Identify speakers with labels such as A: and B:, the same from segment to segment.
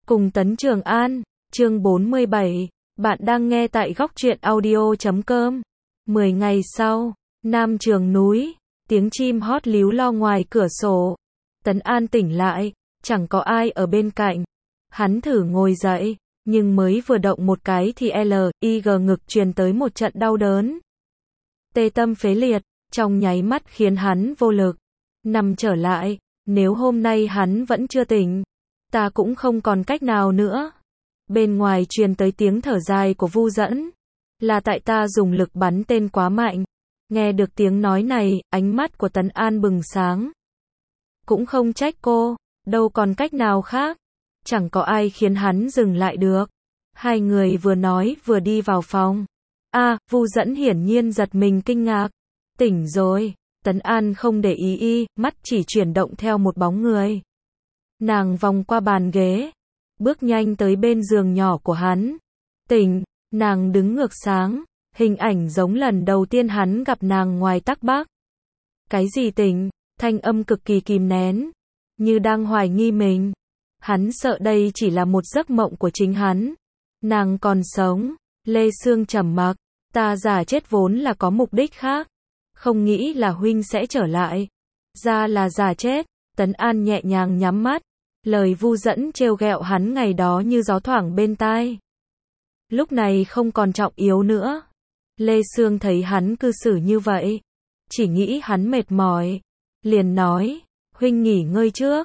A: Cùng Tấn Trường An, chương 47, bạn đang nghe tại góc truyện audio.com. 10 ngày sau, Nam Trường núi, tiếng chim hót líu lo ngoài cửa sổ. Tấn An tỉnh lại, chẳng có ai ở bên cạnh. Hắn thử ngồi dậy, nhưng mới vừa động một cái thì L.I.G ngực truyền tới một trận đau đớn. Tê tâm phế liệt, trong nháy mắt khiến hắn vô lực. Nằm trở lại, nếu hôm nay hắn vẫn chưa tỉnh, ta cũng không còn cách nào nữa. Bên ngoài truyền tới tiếng thở dài của Vu Dẫn. Là tại ta dùng lực bắn tên quá mạnh. Nghe được tiếng nói này, ánh mắt của Tấn An bừng sáng. Cũng không trách cô, đâu còn cách nào khác. Chẳng có ai khiến hắn dừng lại được. Hai người vừa nói vừa đi vào phòng. Vu Dẫn hiển nhiên giật mình kinh ngạc. Tỉnh rồi. Tấn An không để ý, mắt chỉ chuyển động theo một bóng người. Nàng vòng qua bàn ghế, bước nhanh tới bên giường nhỏ của hắn. Tỉnh, nàng đứng ngược sáng, hình ảnh giống lần đầu tiên hắn gặp nàng ngoài Tắc Bắc. Cái gì tỉnh? Thanh âm cực kỳ kìm nén, như đang hoài nghi mình. Hắn sợ đây chỉ là một giấc mộng của chính hắn. Nàng còn sống. Lê Sương trầm mặc, ta giả chết vốn là có mục đích khác. Không nghĩ là huynh sẽ trở lại. Ra là giả chết. Tấn An nhẹ nhàng nhắm mắt. Lời Vu Dẫn trêu ghẹo hắn ngày đó như gió thoảng bên tai. Lúc này không còn trọng yếu nữa. Lê Sương thấy hắn cư xử như vậy, chỉ nghĩ hắn mệt mỏi, liền nói, huynh nghỉ ngơi trước,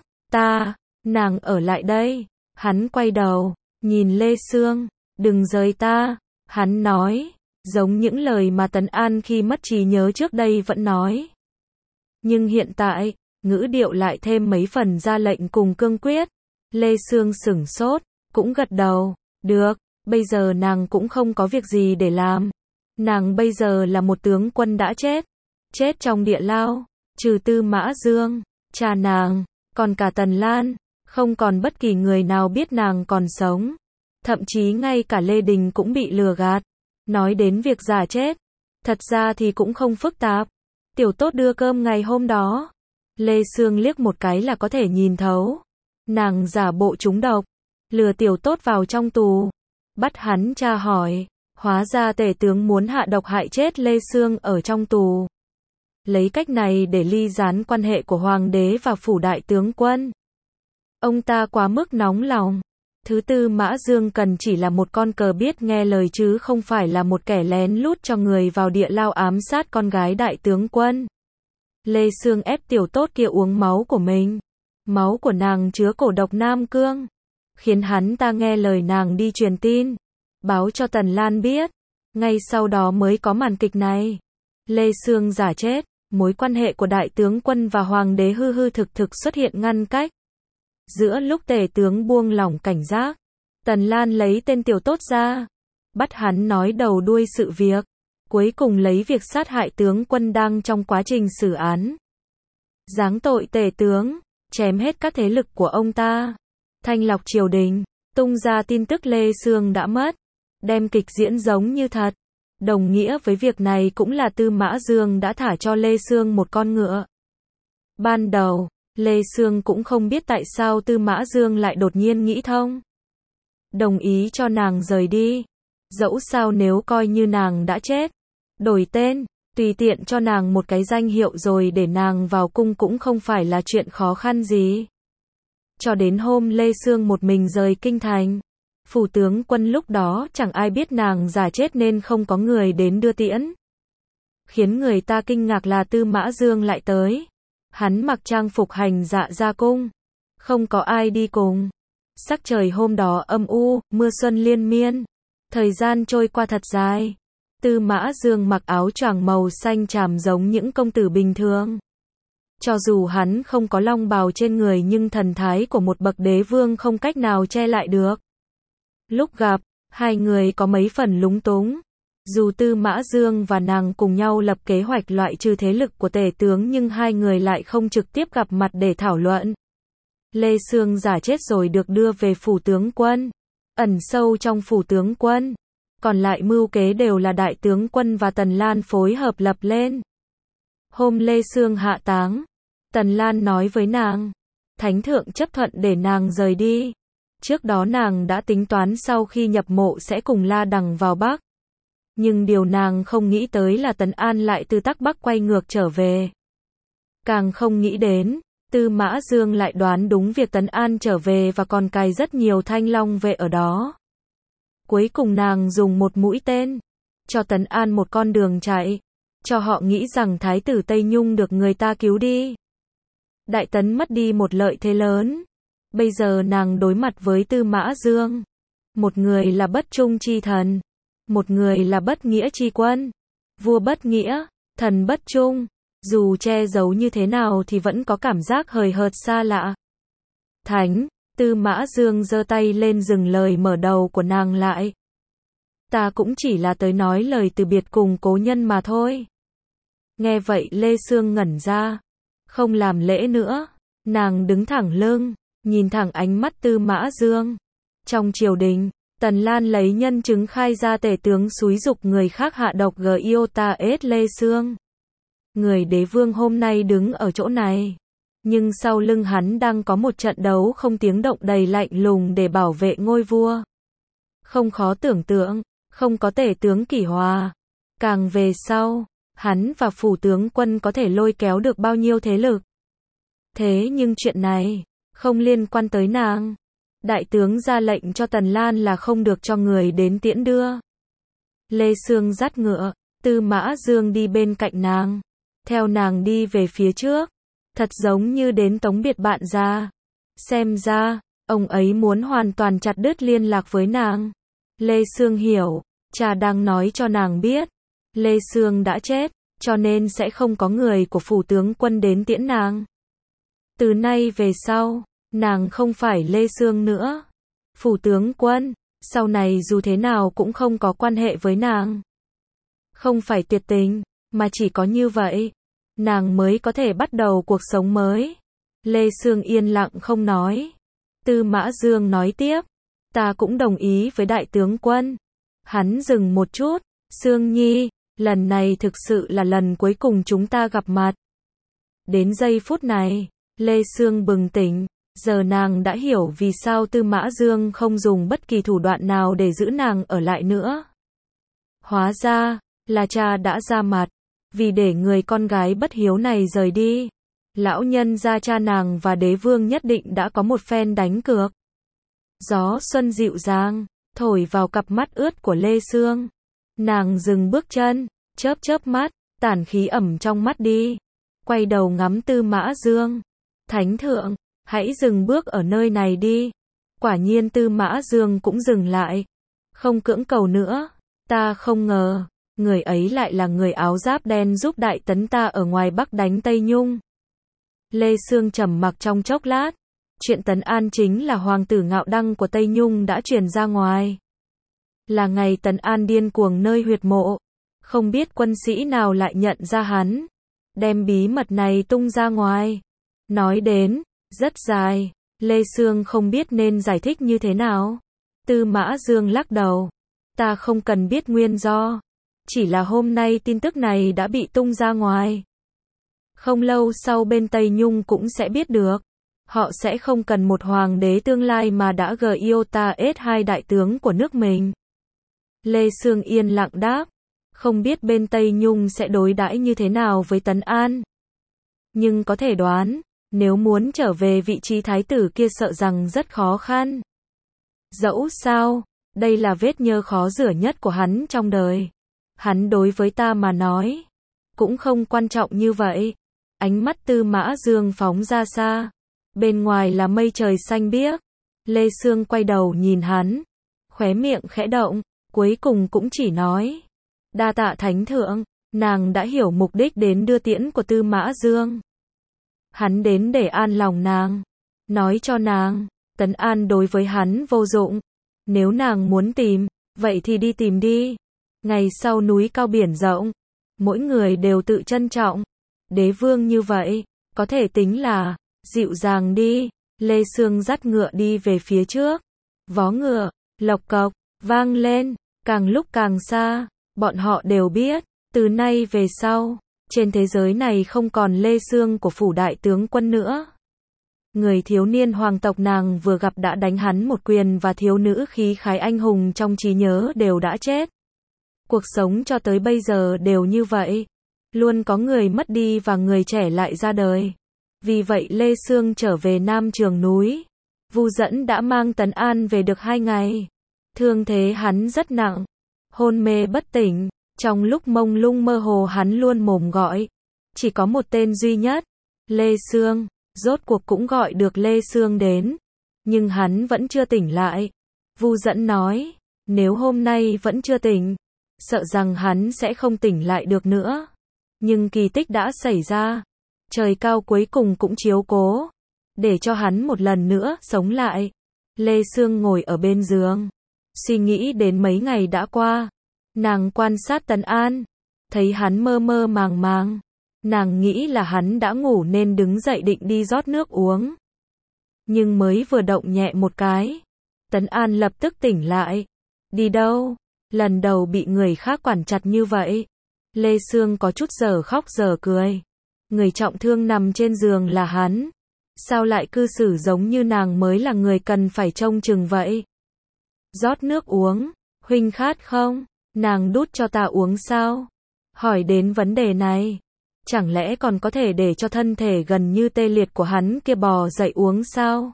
A: nàng ở lại đây. Hắn quay đầu, nhìn Lê Sương, đừng rời ta. Hắn nói, giống những lời mà Tấn An khi mất trí nhớ trước đây vẫn nói. Nhưng hiện tại, ngữ điệu lại thêm mấy phần ra lệnh cùng cương quyết. Lê Sương sửng sốt, cũng gật đầu. Được, bây giờ nàng cũng không có việc gì để làm. Nàng bây giờ là một tướng quân đã chết. Chết trong địa lao. Trừ Tư Mã Dương, cha nàng, còn cả Tần Lan. Không còn bất kỳ người nào biết nàng còn sống. Thậm chí ngay cả Lê Đình cũng bị lừa gạt. Nói đến việc giả chết, thật ra thì cũng không phức tạp. Tiểu Tốt đưa cơm ngày hôm đó, Lê Sương liếc một cái là có thể nhìn thấu. Nàng giả bộ trúng độc, lừa Tiểu Tốt vào trong tù, bắt hắn tra hỏi. Hóa ra tể tướng muốn hạ độc hại chết Lê Sương ở trong tù. Lấy cách này để ly gián quan hệ của hoàng đế và phủ đại tướng quân. Ông ta quá mức nóng lòng. Thứ Tư Mã Dương cần chỉ là một con cờ biết nghe lời chứ không phải là một kẻ lén lút cho người vào địa lao ám sát con gái đại tướng quân. Lê Sương ép Tiểu Tốt kia uống máu của mình. Máu của nàng chứa cổ độc Nam Cương. Khiến hắn ta nghe lời nàng đi truyền tin. Báo cho Tần Lan biết. Ngay sau đó mới có màn kịch này. Lê Sương giả chết. Mối quan hệ của đại tướng quân và hoàng đế hư hư thực thực xuất hiện ngăn cách. Giữa lúc tể tướng buông lỏng cảnh giác, Tần Lan lấy tên Tiểu Tốt ra, bắt hắn nói đầu đuôi sự việc, cuối cùng lấy việc sát hại tướng quân đang trong quá trình xử án. Giáng tội tể tướng, chém hết các thế lực của ông ta, thanh lọc triều đình, tung ra tin tức Lê Sương đã mất, đem kịch diễn giống như thật. Đồng nghĩa với việc này cũng là Tư Mã Dương đã thả cho Lê Sương một con ngựa. Ban đầu, Lê Sương cũng không biết tại sao Tư Mã Dương lại đột nhiên nghĩ thông. Đồng ý cho nàng rời đi. Dẫu sao nếu coi như nàng đã chết, đổi tên, tùy tiện cho nàng một cái danh hiệu rồi để nàng vào cung cũng không phải là chuyện khó khăn gì. Cho đến hôm Lê Sương một mình rời kinh thành. Phủ tướng quân lúc đó chẳng ai biết nàng giả chết nên không có người đến đưa tiễn. Khiến người ta kinh ngạc là Tư Mã Dương lại tới. Hắn mặc trang phục hành dạ ra cung. Không có ai đi cùng. Sắc trời hôm đó âm u, mưa xuân liên miên. Thời gian trôi qua thật dài. Tư Mã Dương mặc áo choàng màu xanh chàm giống những công tử bình thường. Cho dù hắn không có long bào trên người nhưng thần thái của một bậc đế vương không cách nào che lại được. Lúc gặp, hai người có mấy phần lúng túng. Dù Tư Mã Dương và nàng cùng nhau lập kế hoạch loại trừ thế lực của tể tướng nhưng hai người lại không trực tiếp gặp mặt để thảo luận. Lê Sương giả chết rồi được đưa về phủ tướng quân. Ẩn sâu trong phủ tướng quân. Còn lại mưu kế đều là đại tướng quân và Tần Lan phối hợp lập lên. Hôm Lê Sương hạ táng, Tần Lan nói với nàng. Thánh thượng chấp thuận để nàng rời đi. Trước đó nàng đã tính toán sau khi nhập mộ sẽ cùng La Đằng vào Bắc. Nhưng điều nàng không nghĩ tới là Tấn An lại từ Tắc Bắc quay ngược trở về. Càng không nghĩ đến, Tư Mã Dương lại đoán đúng việc Tấn An trở về và còn cài rất nhiều thanh long vệ ở đó. Cuối cùng nàng dùng một mũi tên, cho Tấn An một con đường chạy, cho họ nghĩ rằng Thái tử Tây Nhung được người ta cứu đi. Đại Tấn mất đi một lợi thế lớn. Bây giờ nàng đối mặt với Tư Mã Dương. Một người là bất trung chi thần, một người là bất nghĩa chi quân. Vua bất nghĩa, thần bất trung, dù che giấu như thế nào thì vẫn có cảm giác hời hợt xa lạ. Thánh, Tư Mã Dương giơ tay lên dừng lời mở đầu của nàng lại. Ta cũng chỉ là tới nói lời từ biệt cùng cố nhân mà thôi. Nghe vậy Lê Sương ngẩn ra, không làm lễ nữa, nàng đứng thẳng lưng, nhìn thẳng ánh mắt Tư Mã Dương. Trong triều đình, Tần Lan lấy nhân chứng khai ra tể tướng xúi giục người khác hạ độc Giota S Lê Sương. Người đế vương hôm nay đứng ở chỗ này, nhưng sau lưng hắn đang có một trận đấu không tiếng động đầy lạnh lùng để bảo vệ ngôi vua. Không khó tưởng tượng, không có tể tướng Kỷ Hòa. Càng về sau, hắn và phủ tướng quân có thể lôi kéo được bao nhiêu thế lực. Thế nhưng chuyện này không liên quan tới nàng. Đại tướng ra lệnh cho Tần Lan là không được cho người đến tiễn đưa. Lê Sương dắt ngựa, Tư Mã Dương đi bên cạnh nàng, theo nàng đi về phía trước, thật giống như đến tống biệt bạn ra. Xem ra, ông ấy muốn hoàn toàn chặt đứt liên lạc với nàng. Lê Sương hiểu, cha đang nói cho nàng biết, Lê Sương đã chết, cho nên sẽ không có người của phủ tướng quân đến tiễn nàng. Từ nay về sau, nàng không phải Lê Sương nữa. Phủ tướng quân, sau này dù thế nào cũng không có quan hệ với nàng. Không phải tuyệt tình, mà chỉ có như vậy, nàng mới có thể bắt đầu cuộc sống mới. Lê Sương yên lặng không nói. Tư Mã Dương nói tiếp, ta cũng đồng ý với đại tướng quân. Hắn dừng một chút, Sương Nhi, lần này thực sự là lần cuối cùng chúng ta gặp mặt. Đến giây phút này, Lê Sương bừng tỉnh, giờ nàng đã hiểu vì sao Tư Mã Dương không dùng bất kỳ thủ đoạn nào để giữ nàng ở lại nữa. Hóa ra, là cha đã ra mặt, vì để người con gái bất hiếu này rời đi. Lão nhân gia cha nàng và đế vương nhất định đã có một phen đánh cược. Gió xuân dịu dàng, thổi vào cặp mắt ướt của Lê Sương. Nàng dừng bước chân, chớp chớp mắt, tản khí ẩm trong mắt đi. Quay đầu ngắm Tư Mã Dương. Thánh thượng, hãy dừng bước ở nơi này đi. Quả nhiên Tư Mã Dương cũng dừng lại. Không cưỡng cầu nữa. Ta không ngờ, người ấy lại là người áo giáp đen giúp Đại Tấn ta ở ngoài Bắc đánh Tây Nhung. Lê Sương trầm mặc trong chốc lát. Chuyện Tấn An chính là hoàng tử ngạo đăng của Tây Nhung đã truyền ra ngoài. Là ngày Tấn An điên cuồng nơi huyệt mộ. Không biết quân sĩ nào lại nhận ra hắn, đem bí mật này tung ra ngoài. Nói đến, rất dài, Lê Sương không biết nên giải thích như thế nào. Tư Mã Dương lắc đầu. Ta không cần biết nguyên do. Chỉ là hôm nay tin tức này đã bị tung ra ngoài. Không lâu sau bên Tây Nhung cũng sẽ biết được. Họ sẽ không cần một hoàng đế tương lai mà đã Giota S2 đại tướng của nước mình. Lê Sương yên lặng đáp. Không biết bên Tây Nhung sẽ đối đãi như thế nào với Tấn An. Nhưng có thể đoán, nếu muốn trở về vị trí thái tử kia sợ rằng rất khó khăn. Dẫu sao, đây là vết nhơ khó rửa nhất của hắn trong đời. Hắn đối với ta mà nói, cũng không quan trọng như vậy. Ánh mắt Tư Mã Dương phóng ra xa. Bên ngoài là mây trời xanh biếc. Lê Sương quay đầu nhìn hắn, khóe miệng khẽ động, cuối cùng cũng chỉ nói. Đa tạ thánh thượng, nàng đã hiểu mục đích đến đưa tiễn của Tư Mã Dương. Hắn đến để an lòng nàng, nói cho nàng, Tấn An đối với hắn vô dụng. Nếu nàng muốn tìm, vậy thì đi tìm đi. Ngày sau núi cao biển rộng, mỗi người đều tự trân trọng. Đế vương như vậy, có thể tính là dịu dàng đi. Lê Sương dắt ngựa đi về phía trước. Vó ngựa, lộc cộc, vang lên, càng lúc càng xa. Bọn họ đều biết, từ nay về sau, trên thế giới này không còn Lê Sương của phủ đại tướng quân nữa. Người thiếu niên hoàng tộc nàng vừa gặp đã đánh hắn một quyền và thiếu nữ khí khái anh hùng trong trí nhớ đều đã chết. Cuộc sống cho tới bây giờ đều như vậy. Luôn có người mất đi và người trẻ lại ra đời. Vì vậy Lê Sương trở về Nam Trường núi. Vu Dẫn đã mang Tấn An về được 2 ngày. Thương thế hắn rất nặng. Hôn mê bất tỉnh. Trong lúc mông lung mơ hồ hắn luôn mồm gọi. Chỉ có một tên duy nhất. Lê Sương. Rốt cuộc cũng gọi được Lê Sương đến. Nhưng hắn vẫn chưa tỉnh lại. Vu Dẫn nói. Nếu hôm nay vẫn chưa tỉnh. Sợ rằng hắn sẽ không tỉnh lại được nữa. Nhưng kỳ tích đã xảy ra. Trời cao cuối cùng cũng chiếu cố. Để cho hắn một lần nữa sống lại. Lê Sương ngồi ở bên giường. Suy nghĩ đến mấy ngày đã qua. Nàng quan sát Tấn An. Thấy hắn mơ mơ màng màng. Nàng nghĩ là hắn đã ngủ nên đứng dậy định đi rót nước uống. Nhưng mới vừa động nhẹ một cái. Tấn An lập tức tỉnh lại. Đi đâu? Lần đầu bị người khác quản chặt như vậy. Lê Sương có chút giờ khóc giờ cười. Người trọng thương nằm trên giường là hắn. Sao lại cư xử giống như nàng mới là người cần phải trông chừng vậy? Rót nước uống. Huynh khát không? Nàng đút cho ta uống sao? Hỏi đến vấn đề này. Chẳng lẽ còn có thể để cho thân thể gần như tê liệt của hắn kia bò dậy uống sao?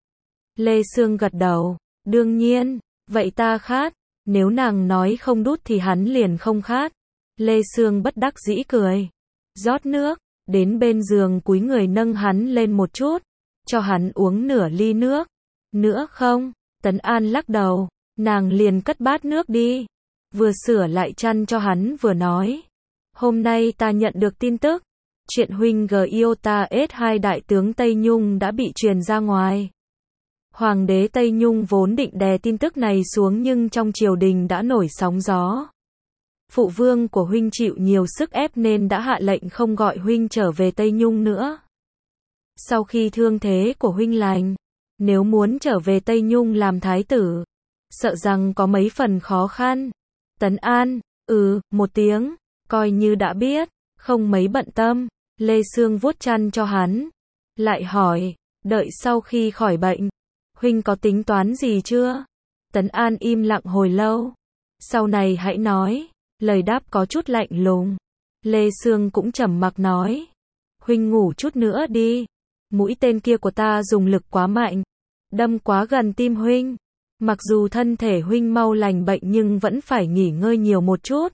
A: Lê Sương gật đầu. Đương nhiên. Vậy ta khát. Nếu nàng nói không đút thì hắn liền không khát. Lê Sương bất đắc dĩ cười. Rót nước. Đến bên giường cúi người nâng hắn lên một chút. Cho hắn uống nửa ly nước. Nữa không? Tấn An lắc đầu. Nàng liền cất bát nước đi. Vừa sửa lại chăn cho hắn vừa nói. Hôm nay ta nhận được tin tức. Chuyện huynh Giota S2 đại tướng Tây Nhung đã bị truyền ra ngoài. Hoàng đế Tây Nhung vốn định đè tin tức này xuống nhưng trong triều đình đã nổi sóng gió. Phụ vương của huynh chịu nhiều sức ép nên đã hạ lệnh không gọi huynh trở về Tây Nhung nữa. Sau khi thương thế của huynh lành, nếu muốn trở về Tây Nhung làm thái tử, sợ rằng có mấy phần khó khăn. Tấn An, một tiếng, coi như đã biết, không mấy bận tâm. Lê Sương vuốt chăn cho hắn, lại hỏi, đợi sau khi khỏi bệnh, huynh có tính toán gì chưa? Tấn An im lặng hồi lâu. Sau này hãy nói. Lời đáp có chút lạnh lùng. Lê Sương cũng trầm mặc nói. Huynh ngủ chút nữa đi. Mũi tên kia của ta dùng lực quá mạnh. Đâm quá gần tim huynh. Mặc dù thân thể huynh mau lành bệnh nhưng vẫn phải nghỉ ngơi nhiều một chút.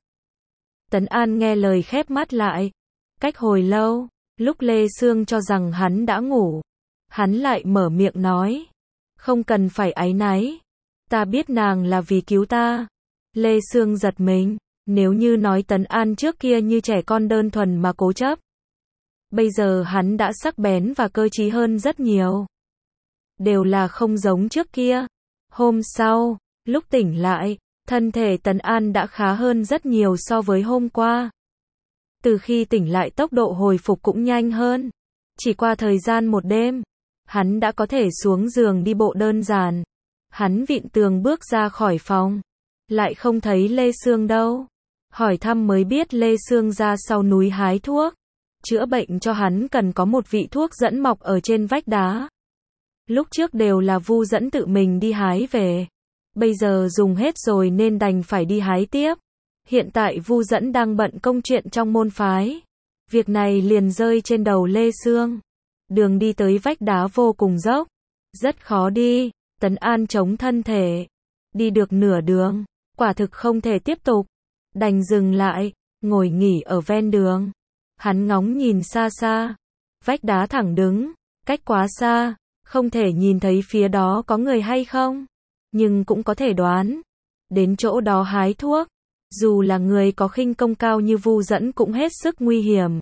A: Tấn An nghe lời khép mắt lại. Cách hồi lâu, lúc Lê Sương cho rằng hắn đã ngủ, hắn lại mở miệng nói. Không cần phải áy náy. Ta biết nàng là vì cứu ta. Lê Sương giật mình. Nếu như nói Tấn An trước kia như trẻ con đơn thuần mà cố chấp. Bây giờ hắn đã sắc bén và cơ trí hơn rất nhiều. Đều là không giống trước kia. Hôm sau, lúc tỉnh lại, thân thể Tấn An đã khá hơn rất nhiều so với hôm qua. Từ khi tỉnh lại tốc độ hồi phục cũng nhanh hơn. Chỉ qua thời gian một đêm, hắn đã có thể xuống giường đi bộ đơn giản. Hắn vịn tường bước ra khỏi phòng. Lại không thấy Lê Sương đâu. Hỏi thăm mới biết Lê Sương ra sau núi hái thuốc. Chữa bệnh cho hắn cần có một vị thuốc dẫn mọc ở trên vách đá. Lúc trước đều là Vu Dẫn tự mình đi hái về. Bây giờ dùng hết rồi nên đành phải đi hái tiếp. Hiện tại Vu Dẫn đang bận công chuyện trong môn phái. Việc này liền rơi trên đầu Lê Sương. Đường đi tới vách đá vô cùng dốc. Rất khó đi. Tấn An chống thân thể. Đi được nửa đường. Quả thực không thể tiếp tục. Đành dừng lại. Ngồi nghỉ ở ven đường. Hắn ngóng nhìn xa xa. Vách đá thẳng đứng. Cách quá xa. Không thể nhìn thấy phía đó có người hay không. Nhưng cũng có thể đoán. Đến chỗ đó hái thuốc. Dù là người có khinh công cao như Vu Dẫn cũng hết sức nguy hiểm.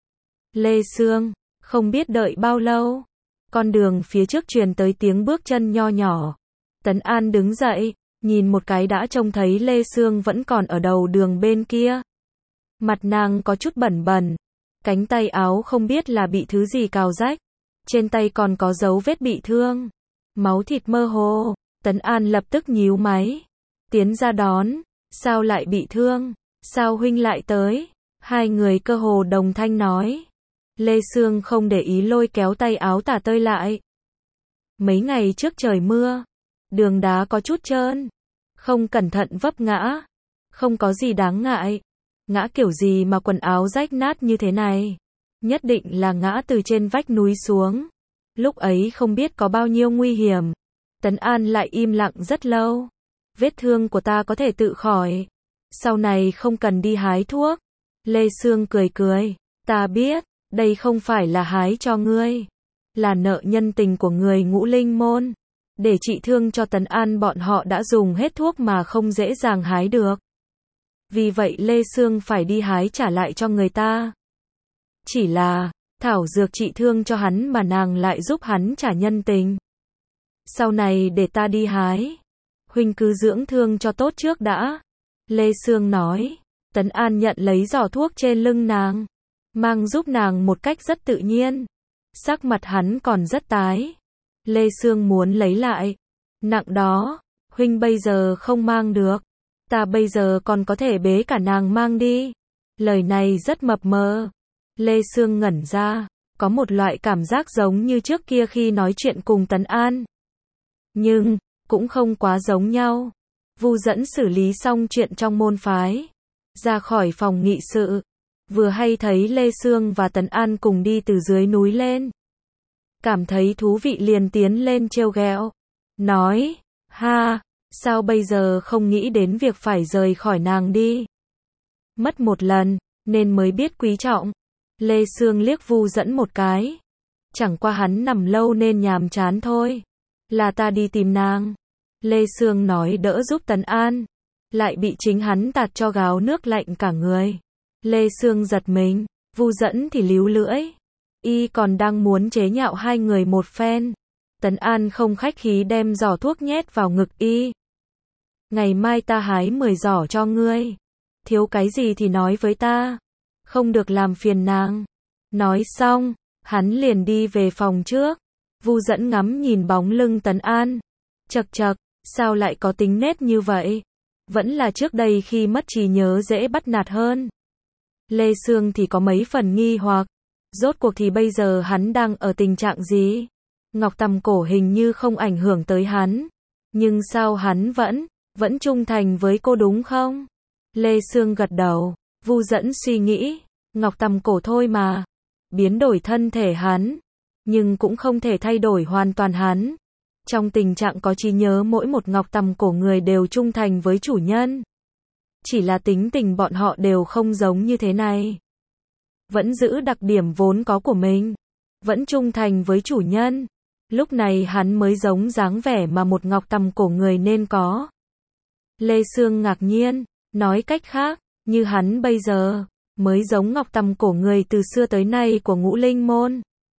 A: Lê Sương. Không biết đợi bao lâu. Con đường phía trước truyền tới tiếng bước chân nho nhỏ. Tấn An đứng dậy. Nhìn một cái đã trông thấy Lê Sương vẫn còn ở đầu đường bên kia. Mặt nàng có chút bẩn bẩn. Cánh tay áo không biết là bị thứ gì cào rách. Trên tay còn có dấu vết bị thương. Máu thịt mơ hồ. Tấn An lập tức nhíu máy. Tiến ra đón. Sao lại bị thương? Sao huynh lại tới? Hai người cơ hồ đồng thanh nói. Lê Sương không để ý lôi kéo tay áo tả tơi lại. Mấy ngày trước trời mưa, đường đá có chút trơn, không cẩn thận vấp ngã, không có gì đáng ngại. Ngã kiểu gì mà quần áo rách nát như thế này? Nhất định là ngã từ trên vách núi xuống. Lúc ấy không biết có bao nhiêu nguy hiểm. Tấn An lại im lặng rất lâu. Vết thương của ta có thể tự khỏi. Sau này không cần đi hái thuốc. Lê Sương cười cười. Ta biết, đây không phải là hái cho ngươi. Là nợ nhân tình của người Ngũ Linh Môn. Để trị thương cho Tấn An bọn họ đã dùng hết thuốc mà không dễ dàng hái được. Vì vậy Lê Sương phải đi hái trả lại cho người ta. Chỉ là, thảo dược trị thương cho hắn mà nàng lại giúp hắn trả nhân tình. Sau này để ta đi hái. Huynh cứ dưỡng thương cho tốt trước đã. Lê Sương nói. Tấn An nhận lấy giỏ thuốc trên lưng nàng. Mang giúp nàng một cách rất tự nhiên. Sắc mặt hắn còn rất tái. Lê Sương muốn lấy lại. Nặng đó, huynh bây giờ không mang được. Ta bây giờ còn có thể bế cả nàng mang đi. Lời này rất mập mờ. Lê Sương ngẩn ra, có một loại cảm giác giống như trước kia khi nói chuyện cùng Tấn An. Nhưng, cũng không quá giống nhau. Vu Dẫn xử lý xong chuyện trong môn phái. Ra khỏi phòng nghị sự. Vừa hay thấy Lê Sương và Tấn An cùng đi từ dưới núi lên. Cảm thấy thú vị liền tiến lên trêu ghẹo. Nói, ha, sao bây giờ không nghĩ đến việc phải rời khỏi nàng đi. Mất một lần, nên mới biết quý trọng. Lê Sương liếc Vu Dẫn một cái. Chẳng qua hắn nằm lâu nên nhàm chán thôi. Là ta đi tìm nàng. Lê Sương nói đỡ giúp Tấn An. Lại bị chính hắn tạt cho gáo nước lạnh cả người. Lê Sương giật mình. Vu Dẫn thì líu lưỡi. Y còn đang muốn chế nhạo hai người một phen. Tấn An không khách khí đem giỏ thuốc nhét vào ngực y. Ngày mai ta hái 10 giỏ cho ngươi. Thiếu cái gì thì nói với ta. Không được làm phiền nàng. Nói xong, hắn liền đi về phòng trước. Vu Dẫn ngắm nhìn bóng lưng Tấn An. Chậc chậc, sao lại có tính nết như vậy? Vẫn là trước đây khi mất trí nhớ dễ bắt nạt hơn. Lê Sương thì có mấy phần nghi hoặc. Rốt cuộc thì bây giờ hắn đang ở tình trạng gì? Ngọc tầm cổ hình như không ảnh hưởng tới hắn. Nhưng sao hắn vẫn trung thành với cô đúng không? Lê Sương gật đầu. Vu Dẫn suy nghĩ. Ngọc tầm cổ thôi mà. Biến đổi thân thể hắn. Nhưng cũng không thể thay đổi hoàn toàn hắn. Trong tình trạng có trí nhớ mỗi một ngọc tầm cổ người đều trung thành với chủ nhân. Chỉ là tính tình bọn họ đều không giống như thế này. Vẫn giữ đặc điểm vốn có của mình. Vẫn trung thành với chủ nhân. Lúc này hắn mới giống dáng vẻ mà một ngọc tầm cổ người nên có. Lê Sương ngạc nhiên. Nói cách khác, như hắn bây giờ, mới giống ngọc tầm cổ người từ xưa tới nay của Ngũ Linh Môn.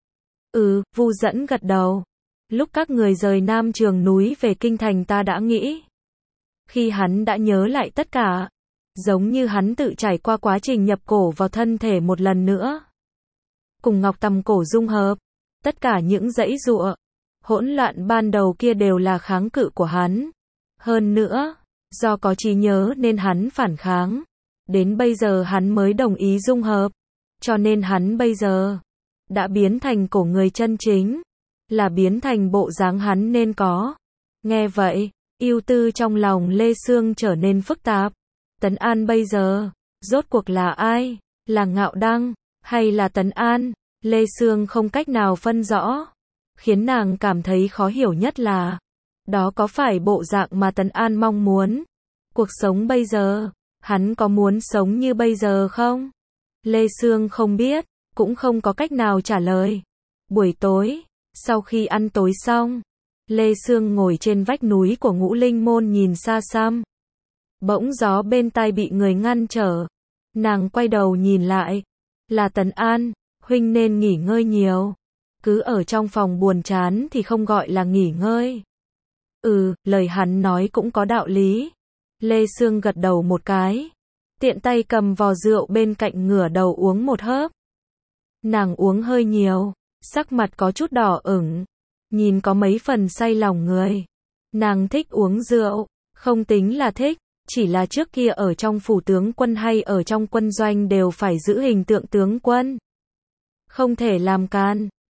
A: Vu Dẫn gật đầu. Lúc các người rời Nam Trường núi về Kinh Thành ta đã nghĩ. Khi hắn đã nhớ lại tất cả. Giống như hắn tự trải qua quá trình nhập cổ vào thân thể một lần nữa. Cùng ngọc tầm cổ dung hợp. Tất cả những dãy giụa, hỗn loạn ban đầu kia đều là kháng cự của hắn. Hơn nữa, do có trí nhớ nên hắn phản kháng. Đến bây giờ hắn mới đồng ý dung hợp. Cho nên hắn bây giờ đã biến thành cổ người chân chính. Là biến thành bộ dáng hắn nên có. Nghe vậy, ưu tư trong lòng Lê Sương trở nên phức tạp. Tấn An bây giờ, rốt cuộc là ai? Là Ngạo Đăng, hay là Tấn An? Lê Sương không cách nào phân rõ. Khiến nàng cảm thấy khó hiểu nhất là, đó có phải bộ dạng mà Tấn An mong muốn? Cuộc sống bây giờ, hắn có muốn sống như bây giờ không? Lê Sương không biết, cũng không có cách nào trả lời. Buổi tối, sau khi ăn tối xong, Lê Sương ngồi trên vách núi của Ngũ Linh Môn nhìn xa xăm. Bỗng gió bên tai bị người ngăn trở. Nàng quay đầu nhìn lại. Là Tấn An, huynh nên nghỉ ngơi nhiều. Cứ ở trong phòng buồn chán thì không gọi là nghỉ ngơi. Lời hắn nói cũng có đạo lý. Lê Sương gật đầu một cái. Tiện tay cầm vò rượu bên cạnh ngửa đầu uống một hớp. Nàng uống hơi nhiều, sắc mặt có chút đỏ ửng. Nhìn có mấy phần say lòng người. Nàng thích uống rượu, không tính là thích. Chỉ là trước kia ở trong phủ tướng quân hay ở trong quân doanh đều phải giữ hình tượng tướng quân. Không thể làm can.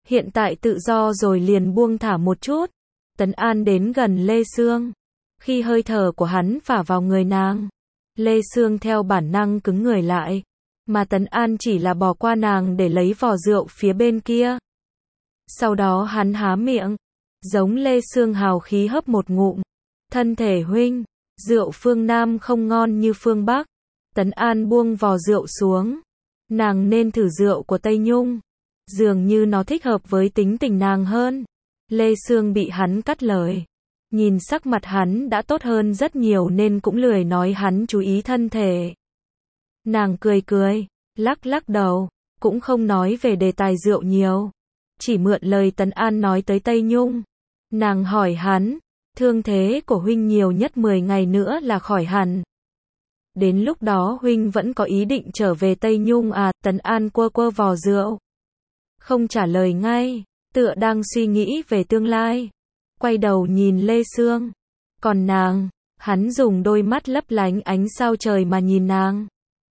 A: hiện tại tự do rồi liền buông thả một chút. Tấn An đến gần Lê Sương. Khi hơi thở của hắn phả vào người nàng, Lê Sương theo bản năng cứng người lại, mà Tấn An chỉ là bỏ qua nàng để lấy vò rượu phía bên kia. Sau đó hắn há miệng, giống Lê Sương hào khí hớp một ngụm. Thân thể huynh, rượu phương Nam không ngon như phương Bắc. Tấn An buông vò rượu xuống. Nàng nên thử rượu của Tây Nhung. Dường như nó thích hợp với tính tình nàng hơn. Lê Sương bị hắn cắt lời. Nhìn sắc mặt hắn đã tốt hơn rất nhiều nên cũng lười nói hắn chú ý thân thể. Nàng cười cười, lắc lắc đầu, cũng không nói về đề tài rượu nhiều. Chỉ mượn lời Tấn An nói tới Tây Nhung. Nàng hỏi hắn, thương thế của huynh nhiều nhất 10 ngày nữa là khỏi hẳn. Đến lúc đó huynh vẫn có ý định trở về Tây Nhung à? Tấn An quơ quơ vò rượu. Không trả lời ngay, tựa đang suy nghĩ về tương lai. Quay đầu nhìn Lê Sương. Còn nàng, hắn dùng đôi mắt lấp lánh ánh sao trời mà nhìn nàng.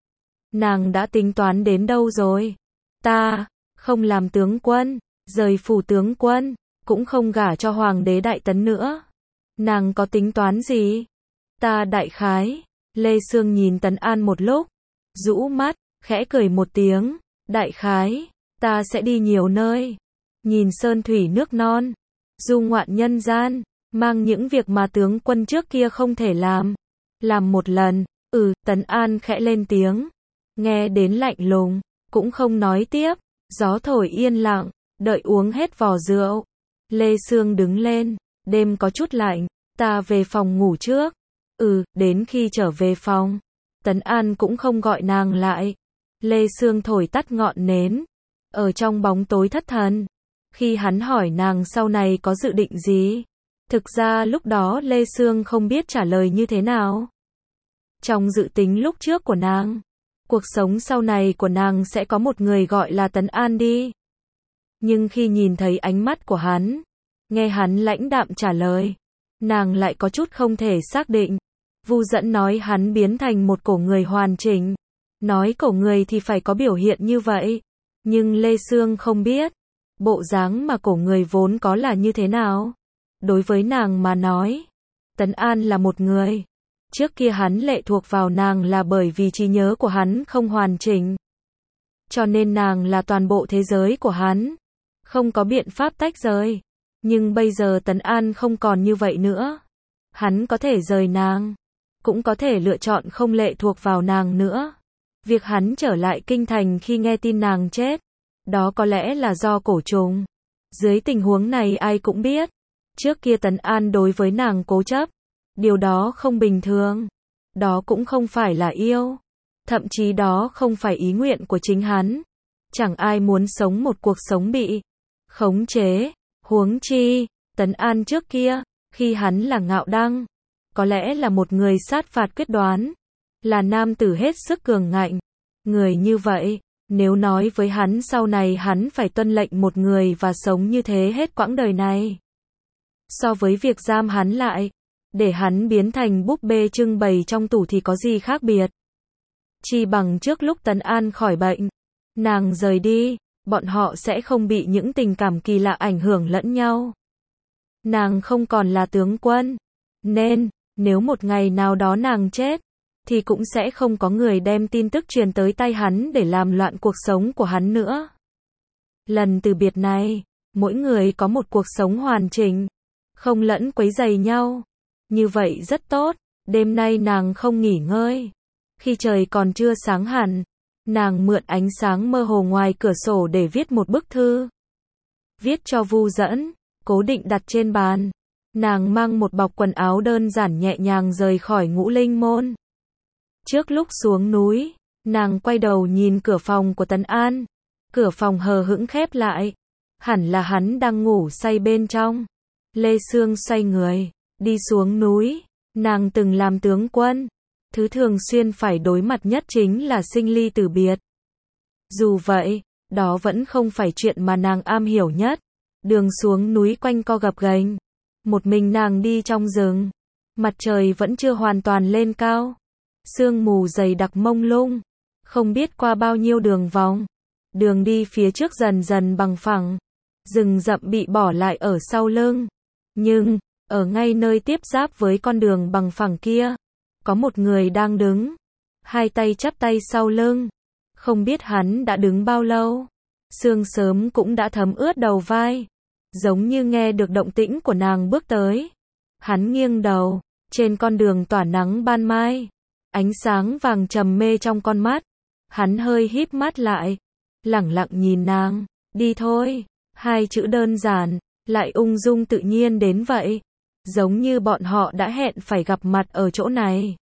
A: Nàng đã tính toán đến đâu rồi? Ta, không làm tướng quân, rời phủ tướng quân, cũng không gả cho hoàng đế Đại Tấn nữa. Nàng có tính toán gì? Ta đại khái. Lê Sương nhìn Tấn An một lúc, rũ mắt, khẽ cười một tiếng. Đại khái, ta sẽ đi nhiều nơi. Nhìn sơn thủy nước non, du ngoạn nhân gian, mang những việc mà tướng quân trước kia không thể làm. Làm một lần, Tấn An khẽ lên tiếng. Nghe đến lạnh lùng, cũng không nói tiếp. Gió thổi yên lặng, đợi uống hết vò rượu. Lê Sương đứng lên, đêm có chút lạnh, ta về phòng ngủ trước. Đến khi trở về phòng, Tấn An cũng không gọi nàng lại. Lê Sương thổi tắt ngọn nến, ở trong bóng tối thất thần. Khi hắn hỏi nàng sau này có dự định gì, thực ra lúc đó Lê Sương không biết trả lời như thế nào. Trong dự tính lúc trước của nàng, cuộc sống sau này của nàng sẽ có một người gọi là Tấn An đi. Nhưng khi nhìn thấy ánh mắt của hắn, nghe hắn lãnh đạm trả lời, nàng lại có chút không thể xác định. Vu Dẫn nói hắn biến thành một cổ người hoàn chỉnh. Nói cổ người thì phải có biểu hiện như vậy. Nhưng Lê Sương không biết, bộ dáng mà cổ người vốn có là như thế nào. Đối với nàng mà nói, Tấn An là một người. Trước kia hắn lệ thuộc vào nàng là bởi vì trí nhớ của hắn không hoàn chỉnh. Cho nên nàng là toàn bộ thế giới của hắn. Không có biện pháp tách rời. Nhưng bây giờ Tấn An không còn như vậy nữa. Hắn có thể rời nàng, cũng có thể lựa chọn không lệ thuộc vào nàng nữa. Việc hắn trở lại kinh thành khi nghe tin nàng chết, đó có lẽ là do cổ trùng. Dưới tình huống này ai cũng biết, trước kia Tấn An đối với nàng cố chấp, điều đó không bình thường. Đó cũng không phải là yêu, thậm chí đó không phải ý nguyện của chính hắn. Chẳng ai muốn sống một cuộc sống bị khống chế. Huống chi, Tấn An trước kia, khi hắn là Ngạo Đăng, có lẽ là một người sát phạt quyết đoán, là nam tử hết sức cường ngạnh. Người như vậy, nếu nói với hắn sau này hắn phải tuân lệnh một người và sống như thế hết quãng đời này, so với việc giam hắn lại, để hắn biến thành búp bê trưng bày trong tủ thì có gì khác biệt. Chỉ bằng trước lúc Tấn An khỏi bệnh, nàng rời đi, bọn họ sẽ không bị những tình cảm kỳ lạ ảnh hưởng lẫn nhau. Nàng không còn là tướng quân, nên, nếu một ngày nào đó nàng chết, thì cũng sẽ không có người đem tin tức truyền tới tay hắn để làm loạn cuộc sống của hắn nữa. Lần từ biệt này, mỗi người có một cuộc sống hoàn chỉnh, không lẫn quấy rầy nhau. Như vậy rất tốt. Đêm nay nàng không nghỉ ngơi. Khi trời còn chưa sáng hẳn, nàng mượn ánh sáng mơ hồ ngoài cửa sổ để viết một bức thư. Viết cho Vu Dẫn, cố định đặt trên bàn. Nàng mang một bọc quần áo đơn giản nhẹ nhàng rời khỏi Ngũ Linh Môn. Trước lúc xuống núi, nàng quay đầu nhìn cửa phòng của Tấn An. Cửa phòng hờ hững khép lại. Hẳn là hắn đang ngủ say bên trong. Lê Sương xoay người, đi xuống núi. Nàng từng làm tướng quân. Thứ thường xuyên phải đối mặt nhất chính là sinh ly tử biệt. Dù vậy, đó vẫn không phải chuyện mà nàng am hiểu nhất. Đường xuống núi quanh co gập ghềnh. Một mình nàng đi trong rừng. Mặt trời vẫn chưa hoàn toàn lên cao. Sương mù dày đặc mông lung. Không biết qua bao nhiêu đường vòng. Đường đi phía trước dần dần bằng phẳng. rừng rậm bị bỏ lại ở sau lưng. Nhưng, ở ngay nơi tiếp giáp với con đường bằng phẳng kia, có một người đang đứng, hai tay chắp tay sau lưng. Không biết hắn đã đứng bao lâu, sương sớm cũng đã thấm ướt đầu vai, giống như nghe được động tĩnh của nàng bước tới. Hắn nghiêng đầu, trên con đường tỏa nắng ban mai, ánh sáng vàng trầm mê trong con mắt. Hắn hơi híp mắt lại, lẳng lặng nhìn nàng. Đi thôi. Hai chữ đơn giản, lại ung dung tự nhiên đến vậy. Giống như bọn họ đã hẹn phải gặp mặt ở chỗ này.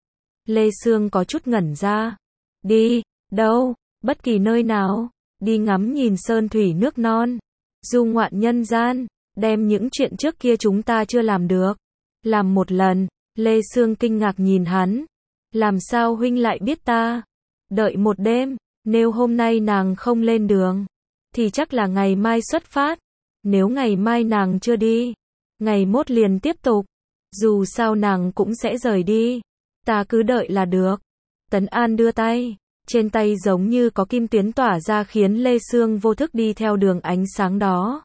A: Lê Sương có chút ngẩn ra. Đi, đâu, bất kỳ nơi nào. Đi ngắm nhìn sơn thủy nước non. Du ngoạn nhân gian, đem những chuyện trước kia chúng ta chưa làm được. Làm một lần. Lê Sương kinh ngạc nhìn hắn. Làm sao huynh lại biết ta? Đợi một đêm, nếu hôm nay nàng không lên đường, thì chắc là ngày mai xuất phát. Nếu ngày mai nàng chưa đi, ngày mốt liền tiếp tục. Dù sao nàng cũng sẽ rời đi. Ta cứ đợi là được. Tấn An đưa tay. Trên tay giống như có kim tuyến tỏa ra khiến Lê Sương vô thức đi theo đường ánh sáng đó.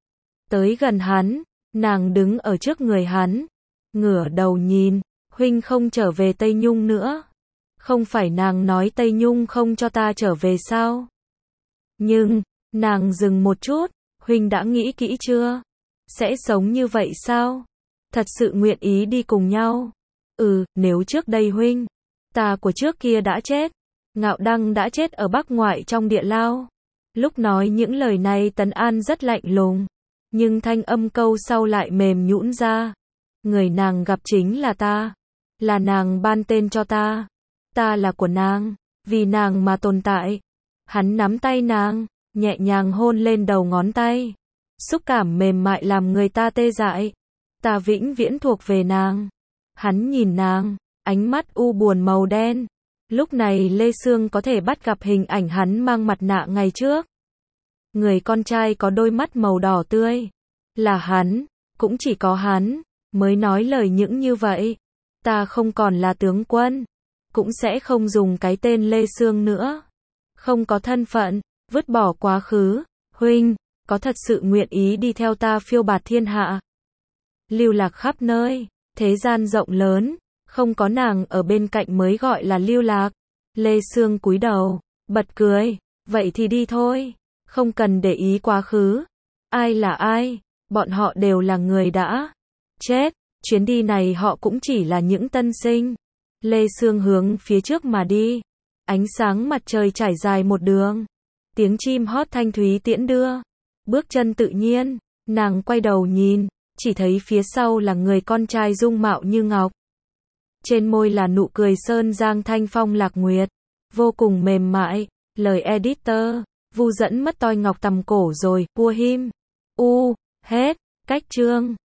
A: Tới gần hắn, nàng đứng ở trước người hắn. Ngửa đầu nhìn, huynh không trở về Tây Nhung nữa. Không phải nàng nói Tây Nhung không cho ta trở về sao? Nhưng, nàng dừng một chút, huynh đã nghĩ kỹ chưa? Sẽ sống như vậy sao? Thật sự nguyện ý đi cùng nhau? Nếu trước đây huynh, ta của trước kia đã chết, Ngạo Đăng đã chết ở Bắc Ngoại trong địa lao. Lúc nói những lời này Tấn An rất lạnh lùng, nhưng thanh âm câu sau lại mềm nhũn ra. Người nàng gặp chính là ta, là nàng ban tên cho ta. Ta là của nàng, vì nàng mà tồn tại. Hắn nắm tay nàng, nhẹ nhàng hôn lên đầu ngón tay. Xúc cảm mềm mại làm người ta tê dại. Ta vĩnh viễn thuộc về nàng. Hắn nhìn nàng, ánh mắt u buồn màu đen. Lúc này Lê Sương có thể bắt gặp hình ảnh hắn mang mặt nạ ngày trước. Người con trai có đôi mắt màu đỏ tươi. Là hắn, cũng chỉ có hắn, mới nói lời những như vậy. Ta không còn là tướng quân, cũng sẽ không dùng cái tên Lê Sương nữa. Không có thân phận, vứt bỏ quá khứ. Huynh, có thật sự nguyện ý đi theo ta phiêu bạt thiên hạ? Lưu lạc khắp nơi, thế gian rộng lớn, không có nàng ở bên cạnh mới gọi là lưu lạc. Lê Sương cúi đầu, bật cười. Vậy thì đi thôi, không cần để ý quá khứ. Ai là ai, bọn họ đều là người đã chết. Chuyến đi này họ cũng chỉ là những tân sinh. Lê Sương hướng phía trước mà đi. Ánh sáng mặt trời trải dài một đường. Tiếng chim hót thanh thúy tiễn đưa. Bước chân tự nhiên, nàng quay đầu nhìn, chỉ thấy phía sau là người con trai dung mạo như ngọc. Trên môi là nụ cười sơn giang thanh phong lạc nguyệt, vô cùng mềm mại. Lời editor, Vu dẫn mất toi ngọc tầm cổ rồi, cua him. Hết, cách chương.